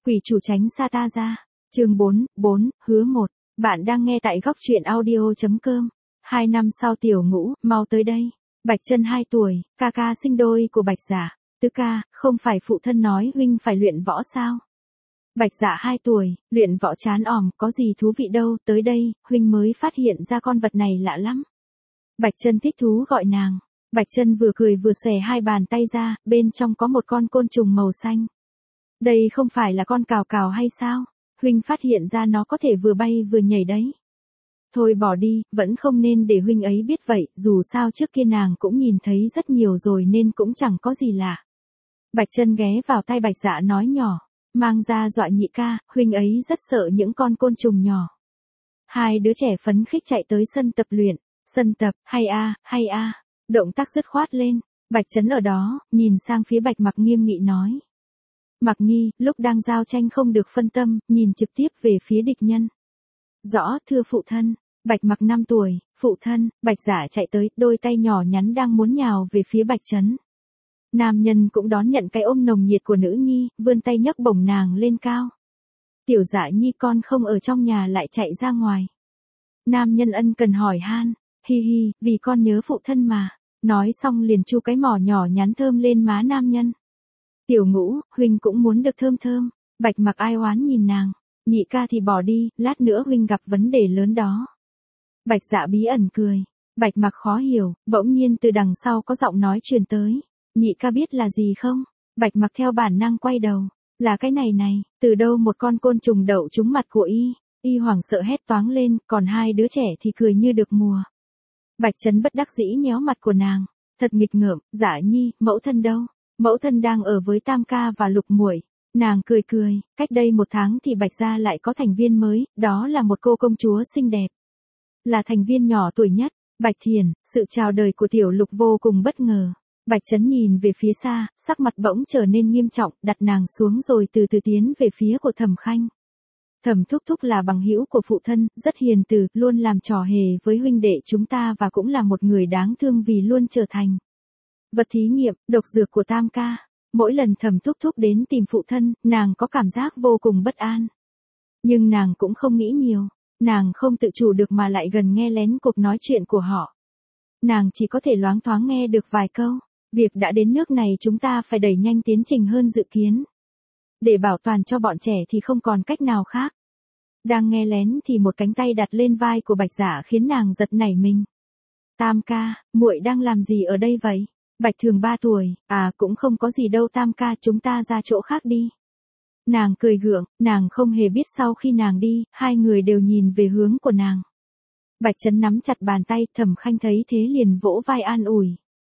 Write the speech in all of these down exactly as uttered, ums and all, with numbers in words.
Quỷ chủ tránh xa ta ra. Chương bốn, bốn, hứa một. Bạn đang nghe tại góc truyện audio chấm com. Hai năm sau Tiểu Ngũ, mau tới đây. Bạch Chân hai tuổi, ca ca sinh đôi của Bạch Dạ. Tứ ca, không phải phụ thân nói huynh phải luyện võ sao? Bạch Dạ hai tuổi, luyện võ chán òm, có gì thú vị đâu, tới đây, huynh mới phát hiện ra con vật này lạ lắm. Bạch Chân thích thú gọi nàng. Bạch Chân vừa cười vừa xòe hai bàn tay ra, bên trong có một con côn trùng màu xanh. Đây không phải là con cào cào hay sao? Huynh phát hiện ra nó có thể vừa bay vừa nhảy đấy. Thôi bỏ đi, vẫn không nên để huynh ấy biết vậy, dù sao trước kia nàng cũng nhìn thấy rất nhiều rồi nên cũng chẳng có gì lạ. Bạch Chân ghé vào tay Bạch Dạ nói nhỏ, mang ra dọa nhị ca, huynh ấy rất sợ những con côn trùng nhỏ. Hai đứa trẻ phấn khích chạy tới sân tập luyện, sân tập, hay a, hay a, động tác dứt khoát lên. Bạch Chấn ở đó, nhìn sang phía Bạch Mặc nghiêm nghị nói. Mặc Nhi, lúc đang giao tranh không được phân tâm, nhìn trực tiếp về phía địch nhân. Rõ, thưa phụ thân. Bạch Mặc năm tuổi, phụ thân. Bạch Dạ chạy tới, đôi tay nhỏ nhắn đang muốn nhào về phía Bạch Chấn. Nam nhân cũng đón nhận cái ôm nồng nhiệt của nữ nhi, vươn tay nhấc bổng nàng lên cao. Tiểu Dạ Nhi con không ở trong nhà lại chạy ra ngoài. Nam nhân ân cần hỏi han, hi hi, vì con nhớ phụ thân mà. Nói xong liền chu cái mỏ nhỏ nhắn thơm lên má nam nhân. Tiểu Ngũ, huynh cũng muốn được thơm thơm. Bạch Mặc ai oán nhìn nàng, nhị ca thì bỏ đi, lát nữa huynh gặp vấn đề lớn đó. Bạch Dạ bí ẩn cười. Bạch Mặc khó hiểu, bỗng nhiên từ đằng sau có giọng nói truyền tới. Nhị ca biết là gì không? Bạch Mặc theo bản năng quay đầu. Là cái này này, từ đâu một con côn trùng đậu trúng mặt của y. Y hoảng sợ hét toáng lên, còn hai đứa trẻ thì cười như được mùa. Bạch Chấn bất đắc dĩ nhéo mặt của nàng. Thật nghịch ngợm, Dạ Nhi, mẫu thân đâu? Mẫu thân đang ở với Tam ca và Lục muội. Nàng cười cười, cách đây một tháng thì Bạch gia lại có thành viên mới, đó là một cô công chúa xinh đẹp. Là thành viên nhỏ tuổi nhất, Bạch Thiền. Sự chào đời của Tiểu Lục vô cùng bất ngờ. Bạch Chấn nhìn về phía xa, sắc mặt bỗng trở nên nghiêm trọng, đặt nàng xuống rồi từ từ tiến về phía của Thẩm Khanh. Thẩm thúc thúc là bằng hữu của phụ thân, rất hiền từ, luôn làm trò hề với huynh đệ chúng ta và cũng là một người đáng thương vì luôn trở thành vật thí nghiệm, độc dược của Tam ca. Mỗi lần Thẩm thúc thúc đến tìm phụ thân, nàng có cảm giác vô cùng bất an. Nhưng nàng cũng không nghĩ nhiều, nàng không tự chủ được mà lại gần nghe lén cuộc nói chuyện của họ. Nàng chỉ có thể loáng thoáng nghe được vài câu. Việc đã đến nước này chúng ta phải đẩy nhanh tiến trình hơn dự kiến. Để bảo toàn cho bọn trẻ thì không còn cách nào khác. Đang nghe lén thì một cánh tay đặt lên vai của Bạch Dạ khiến nàng giật nảy mình. Tam ca, muội đang làm gì ở đây vậy? Bạch Thường ba tuổi, à cũng không có gì đâu Tam ca, chúng ta ra chỗ khác đi. Nàng cười gượng, nàng không hề biết sau khi nàng đi, hai người đều nhìn về hướng của nàng. Bạch Chấn nắm chặt bàn tay, Thẩm Khanh thấy thế liền vỗ vai an ủi.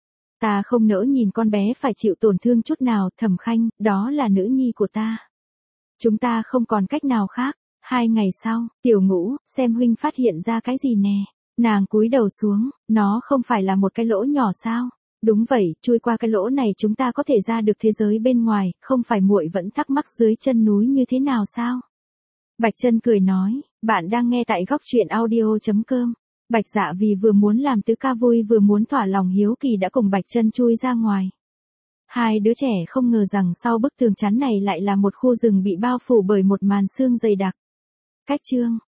Ta không nỡ nhìn con bé phải chịu tổn thương chút nào, Thẩm Khanh, đó là nữ nhi của ta. Chúng ta không còn cách nào khác. Hai ngày sau, Tiểu Ngũ, xem huynh phát hiện ra cái gì nè. Nàng cúi đầu xuống, nó không phải là một cái lỗ nhỏ sao? Đúng vậy, chui qua cái lỗ này chúng ta có thể ra được thế giới bên ngoài, không phải muội vẫn thắc mắc dưới chân núi như thế nào sao? Bạch Chân cười nói, bạn đang nghe tại góc truyện audio chấm com. Bạch Dạ vì vừa muốn làm tứ ca vui vừa muốn thỏa lòng hiếu kỳ đã cùng Bạch Chân chui ra ngoài. Hai đứa trẻ không ngờ rằng sau bức tường chắn này lại là một khu rừng bị bao phủ bởi một màn sương dày đặc. Cách chương